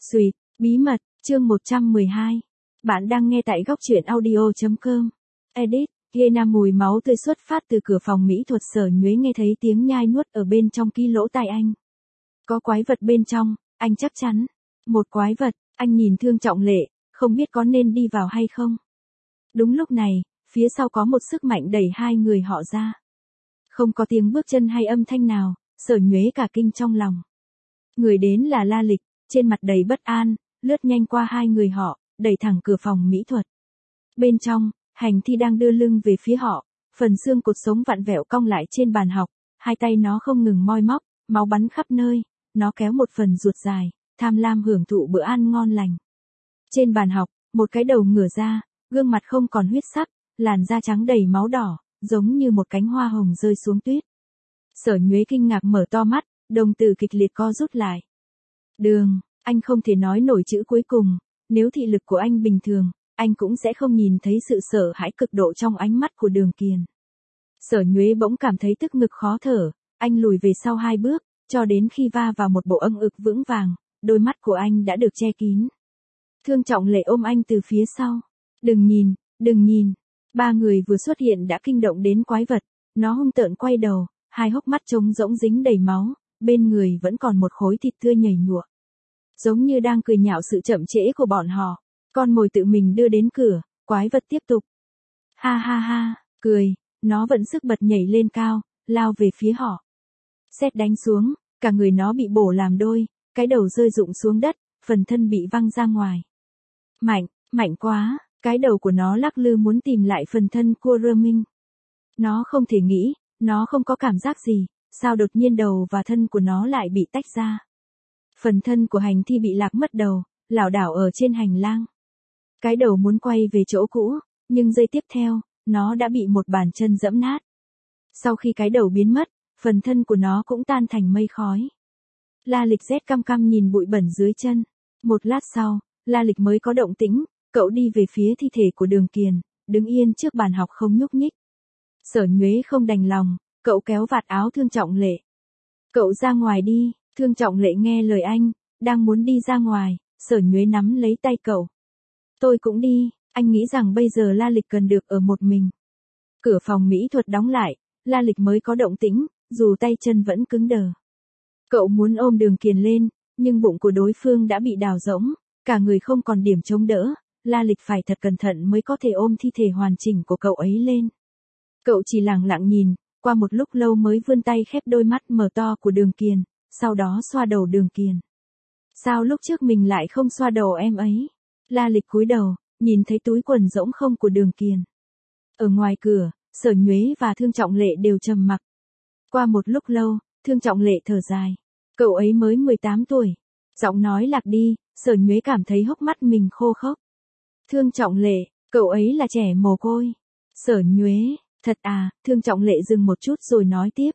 Xuyệt, bí mật, chương 112. Bạn đang nghe tại góc truyện audio.com. Edit, Gena mùi máu tươi xuất phát từ cửa phòng mỹ thuật. Sở Nhuế nghe thấy tiếng nhai nuốt ở bên trong ký lỗ tai anh. Có quái vật bên trong, anh chắc chắn. Một quái vật, anh nhìn Thương Trọng Lệ, không biết có nên đi vào hay không. Đúng lúc này, phía sau có một sức mạnh đẩy hai người họ ra. Không có tiếng bước chân hay âm thanh nào, Sở Nhuế cả kinh trong lòng. Người đến là La Lịch, trên mặt đầy bất an, lướt nhanh qua hai người họ, đẩy thẳng cửa phòng mỹ thuật. Bên trong, Hành Thi đang đưa lưng về phía họ, phần xương cột sống vặn vẹo cong lại trên bàn học, hai tay nó không ngừng moi móc, máu bắn khắp nơi, nó kéo một phần ruột dài, tham lam hưởng thụ bữa ăn ngon lành. Trên bàn học, một cái đầu ngửa ra, gương mặt không còn huyết sắc, làn da trắng đầy máu đỏ, giống như một cánh hoa hồng rơi xuống tuyết. Sở Nhuế kinh ngạc mở to mắt, đồng tử kịch liệt co rút lại. Đường, anh không thể nói nổi chữ cuối cùng, nếu thị lực của anh bình thường, anh cũng sẽ không nhìn thấy sự sợ hãi cực độ trong ánh mắt của Đường Kiền. Sở Nhuế bỗng cảm thấy tức ngực khó thở, anh lùi về sau hai bước, cho đến khi va vào một bộ âng ực vững vàng, đôi mắt của anh đã được che kín. Thương Trọng Lệ ôm anh từ phía sau. Đừng nhìn, đừng nhìn. Ba người vừa xuất hiện đã kinh động đến quái vật, nó hung tợn quay đầu, hai hốc mắt trống rỗng dính đầy máu, bên người vẫn còn một khối thịt tươi nhầy nhụa. Giống như đang cười nhạo sự chậm trễ của bọn họ, con mồi tự mình đưa đến cửa, quái vật tiếp tục. Ha ha ha, cười, nó vẫn sức bật nhảy lên cao, lao về phía họ. Sét đánh xuống, cả người nó bị bổ làm đôi, cái đầu rơi rụng xuống đất, phần thân bị văng ra ngoài. Mạnh, mạnh quá, cái đầu của nó lắc lư muốn tìm lại phần thân của Rơ Minh. Nó không thể nghĩ, nó không có cảm giác gì, sao đột nhiên đầu và thân của nó lại bị tách ra. Phần thân của Hành Thi bị lạc mất đầu, lảo đảo ở trên hành lang. Cái đầu muốn quay về chỗ cũ, nhưng giây tiếp theo, nó đã bị một bàn chân giẫm nát. Sau khi cái đầu biến mất, phần thân của nó cũng tan thành mây khói. La Lịch rét căm căm nhìn bụi bẩn dưới chân. Một lát sau, La Lịch mới có động tĩnh, cậu đi về phía thi thể của Đường Kiền, đứng yên trước bàn học không nhúc nhích. Sở Nhuế không đành lòng, cậu kéo vạt áo Thương Trọng Lệ. Cậu ra ngoài đi. Thương Trọng Lệ nghe lời anh, đang muốn đi ra ngoài, Sở Nhuế nắm lấy tay cậu. Tôi cũng đi, anh nghĩ rằng bây giờ La Lịch cần được ở một mình. Cửa phòng mỹ thuật đóng lại, La Lịch mới có động tĩnh, dù tay chân vẫn cứng đờ. Cậu muốn ôm Đường Kiền lên, nhưng bụng của đối phương đã bị đào rỗng, cả người không còn điểm chống đỡ, La Lịch phải thật cẩn thận mới có thể ôm thi thể hoàn chỉnh của cậu ấy lên. Cậu chỉ lặng lặng nhìn, qua một lúc lâu mới vươn tay khép đôi mắt mở to của Đường Kiền, sau đó xoa đầu Đường Kiền. Sao lúc trước mình lại không xoa đầu em ấy? La Lịch cúi đầu, nhìn thấy túi quần rỗng không của Đường Kiền. Ở ngoài cửa, Sở Nhuế và Thương Trọng Lệ đều trầm mặc. Qua một lúc lâu, Thương Trọng Lệ thở dài. Cậu ấy mới 18 tuổi. Giọng nói lạc đi, Sở Nhuế cảm thấy hốc mắt mình khô khốc. Thương Trọng Lệ, cậu ấy là trẻ mồ côi. Sở Nhuế, thật à? Thương Trọng Lệ dừng một chút rồi nói tiếp.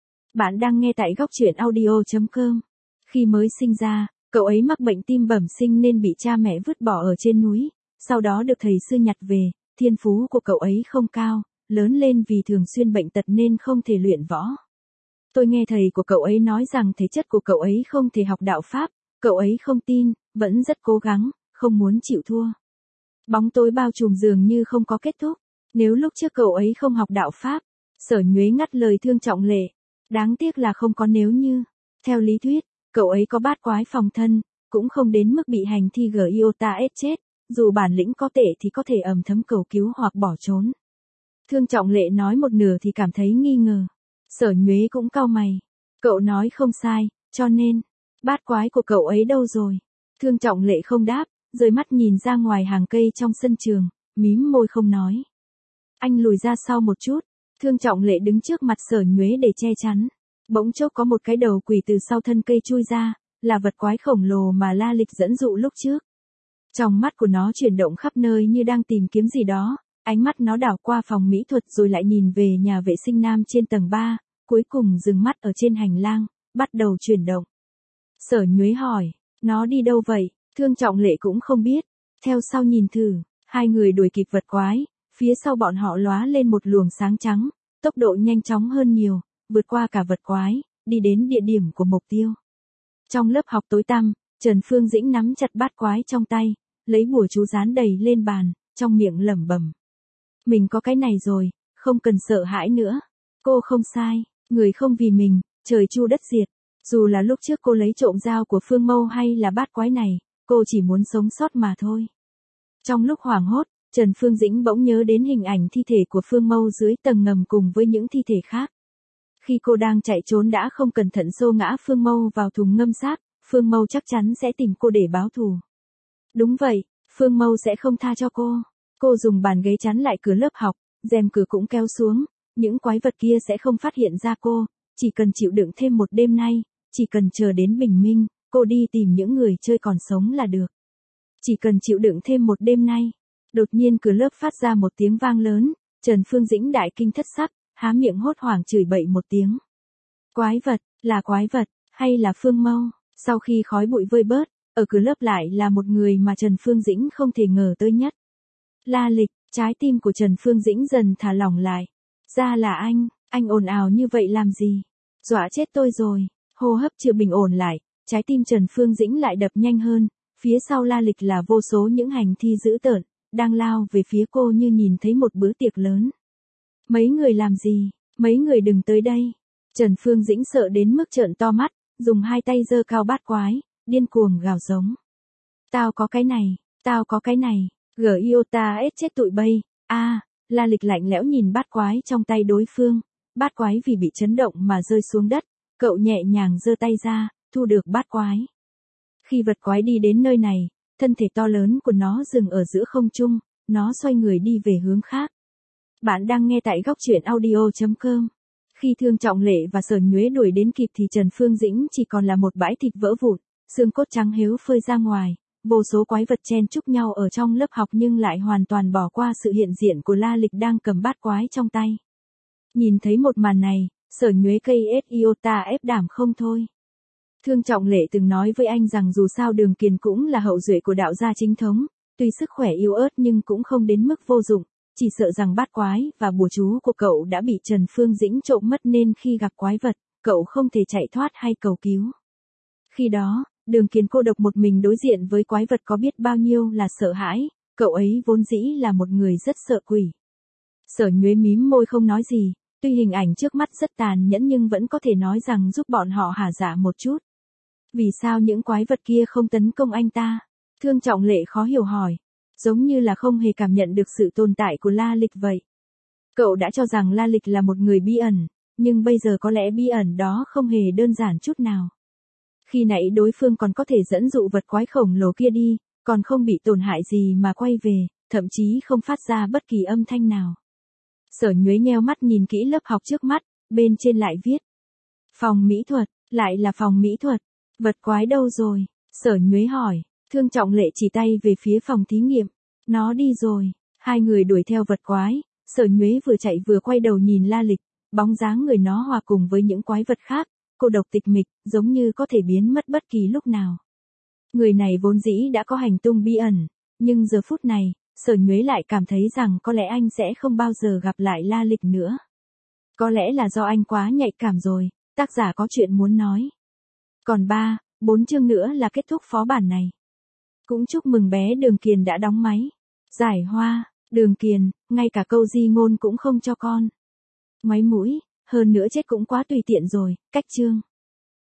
Bạn đang nghe tại góc truyện audio.com. Khi mới sinh ra, cậu ấy mắc bệnh tim bẩm sinh nên bị cha mẹ vứt bỏ ở trên núi, sau đó được thầy sư nhặt về, thiên phú của cậu ấy không cao, lớn lên vì thường xuyên bệnh tật nên không thể luyện võ. Tôi nghe thầy của cậu ấy nói rằng thể chất của cậu ấy không thể học đạo Pháp, cậu ấy không tin, vẫn rất cố gắng, không muốn chịu thua. Bóng tối bao trùm dường như không có kết thúc, nếu lúc trước cậu ấy không học đạo Pháp. Sở Nhuế ngắt lời Thương Trọng Lệ. Đáng tiếc là không có nếu như. Theo lý thuyết, cậu ấy có bát quái phòng thân, cũng không đến mức bị Hành Thi Giota chết, dù bản lĩnh có tệ thì có thể ầm thấm cầu cứu hoặc bỏ trốn. Thương Trọng Lệ nói một nửa thì cảm thấy nghi ngờ. Sở Nhuế cũng cau mày. Cậu nói không sai, cho nên, bát quái của cậu ấy đâu rồi? Thương Trọng Lệ không đáp, rời mắt nhìn ra ngoài hàng cây trong sân trường, mím môi không nói. Anh lùi ra sau một chút. Thương Trọng Lệ đứng trước mặt Sở Nhuế để che chắn. Bỗng chốc có một cái đầu quỷ từ sau thân cây chui ra, là vật quái khổng lồ mà La Lịch dẫn dụ lúc trước. Trong mắt của nó chuyển động khắp nơi như đang tìm kiếm gì đó, ánh mắt nó đảo qua phòng mỹ thuật rồi lại nhìn về nhà vệ sinh nam trên tầng 3, cuối cùng dừng mắt ở trên hành lang, bắt đầu chuyển động. Sở Nhuế hỏi, nó đi đâu vậy? Thương Trọng Lệ cũng không biết, theo sau nhìn thử, hai người đuổi kịp vật quái. Phía sau bọn họ lóa lên một luồng sáng trắng, tốc độ nhanh chóng hơn nhiều, vượt qua cả vật quái, đi đến địa điểm của mục tiêu. Trong lớp học tối tăm, Trần Phương Dĩnh nắm chặt bát quái trong tay, lấy bùa chú dán đầy lên bàn, trong miệng lẩm bẩm. Mình có cái này rồi, không cần sợ hãi nữa. Cô không sai, người không vì mình, trời chu đất diệt. Dù là lúc trước cô lấy trộm dao của Phương Mâu hay là bát quái này, cô chỉ muốn sống sót mà thôi. Trong lúc hoảng hốt, Trần Phương Dĩnh bỗng nhớ đến hình ảnh thi thể của Phương Mâu dưới tầng ngầm cùng với những thi thể khác. Khi cô đang chạy trốn đã không cẩn thận xô ngã Phương Mâu vào thùng ngâm xác, Phương Mâu chắc chắn sẽ tìm cô để báo thù. Đúng vậy, Phương Mâu sẽ không tha cho cô. Cô dùng bàn ghế chắn lại cửa lớp học, rèm cửa cũng kéo xuống, những quái vật kia sẽ không phát hiện ra cô, chỉ cần chịu đựng thêm một đêm nay, chỉ cần chờ đến bình minh, cô đi tìm những người chơi còn sống là được. Chỉ cần chịu đựng thêm một đêm nay. Đột nhiên cửa lớp phát ra một tiếng vang lớn, Trần Phương Dĩnh đại kinh thất sắc, há miệng hốt hoảng chửi bậy một tiếng. Quái vật, là quái vật, hay là Phương Mâu? Sau khi khói bụi vơi bớt, ở cửa lớp lại là một người mà Trần Phương Dĩnh không thể ngờ tới nhất. La Lịch, trái tim của Trần Phương Dĩnh dần thả lỏng lại. Ra là anh ồn ào như vậy làm gì? Dọa chết tôi rồi, hô hấp chưa bình ổn lại, trái tim Trần Phương Dĩnh lại đập nhanh hơn, phía sau La Lịch là vô số những hành thi dữ tợn, đang lao về phía cô như nhìn thấy một bữa tiệc lớn. Mấy người làm gì? Mấy người đừng tới đây. Trần Phương Dĩnh sợ đến mức trợn to mắt, dùng hai tay giơ cao bát quái, điên cuồng gào giống. Tao có cái này, tao có cái này, Giota ết chết tụi bay. La Lịch lạnh lẽo nhìn bát quái trong tay đối phương, bát quái vì bị chấn động mà rơi xuống đất, cậu nhẹ nhàng giơ tay ra, thu được bát quái. Khi vật quái đi đến nơi này, thân thể to lớn của nó dừng ở giữa không trung, nó xoay người đi về hướng khác. Bạn đang nghe tại góc truyện audio.com. Khi Thương Trọng Lệ và Sở Nhuế đuổi đến kịp thì Trần Phương Dĩnh chỉ còn là một bãi thịt vỡ vụn, xương cốt trắng héo phơi ra ngoài, vô số quái vật chen chúc nhau ở trong lớp học nhưng lại hoàn toàn bỏ qua sự hiện diện của La Lịch đang cầm bát quái trong tay. Nhìn thấy một màn này, Sở Nhuế cây Iota ép đảm không thôi. Thương Trọng Lệ từng nói với anh rằng dù sao Đường Kiền cũng là hậu duệ của đạo gia chính thống, tuy sức khỏe yếu ớt nhưng cũng không đến mức vô dụng, chỉ sợ rằng bát quái và bùa chú của cậu đã bị Trần Phương Dĩnh trộm mất nên khi gặp quái vật, cậu không thể chạy thoát hay cầu cứu. Khi đó, Đường Kiền cô độc một mình đối diện với quái vật có biết bao nhiêu là sợ hãi, cậu ấy vốn dĩ là một người rất sợ quỷ. Sở Nhuế mím môi không nói gì, tuy hình ảnh trước mắt rất tàn nhẫn nhưng vẫn có thể nói rằng giúp bọn họ hả dạ một chút. Vì sao những quái vật kia không tấn công anh ta? Thương Trọng Lệ khó hiểu hỏi. Giống như là không hề cảm nhận được sự tồn tại của La Lịch vậy. Cậu đã cho rằng La Lịch là một người bí ẩn, nhưng bây giờ có lẽ bí ẩn đó không hề đơn giản chút nào. Khi nãy đối phương còn có thể dẫn dụ vật quái khổng lồ kia đi, còn không bị tổn hại gì mà quay về, thậm chí không phát ra bất kỳ âm thanh nào. Sở Nhuế nheo mắt nhìn kỹ lớp học trước mắt, bên trên lại viết. Phòng mỹ thuật, lại là phòng mỹ thuật. Vật quái đâu rồi? Sở Nhuế hỏi. Thương Trọng Lệ chỉ tay về phía phòng thí nghiệm. Nó đi rồi. Hai người đuổi theo vật quái. Sở Nhuế vừa chạy vừa quay đầu nhìn La Lịch. Bóng dáng người nó hòa cùng với những quái vật khác. Cô độc tịch mịch, giống như có thể biến mất bất kỳ lúc nào. Người này vốn dĩ đã có hành tung bí ẩn. Nhưng giờ phút này, Sở Nhuế lại cảm thấy rằng có lẽ anh sẽ không bao giờ gặp lại La Lịch nữa. Có lẽ là do anh quá nhạy cảm rồi. Tác giả có chuyện muốn nói. Còn 3-4 chương nữa là kết thúc phó bản này. Cũng chúc mừng bé Đường Kiền đã đóng máy. Giải hoa, Đường Kiền, ngay cả câu di ngôn cũng không cho con. Ngoáy mũi, hơn nữa chết cũng quá tùy tiện rồi, cách chương.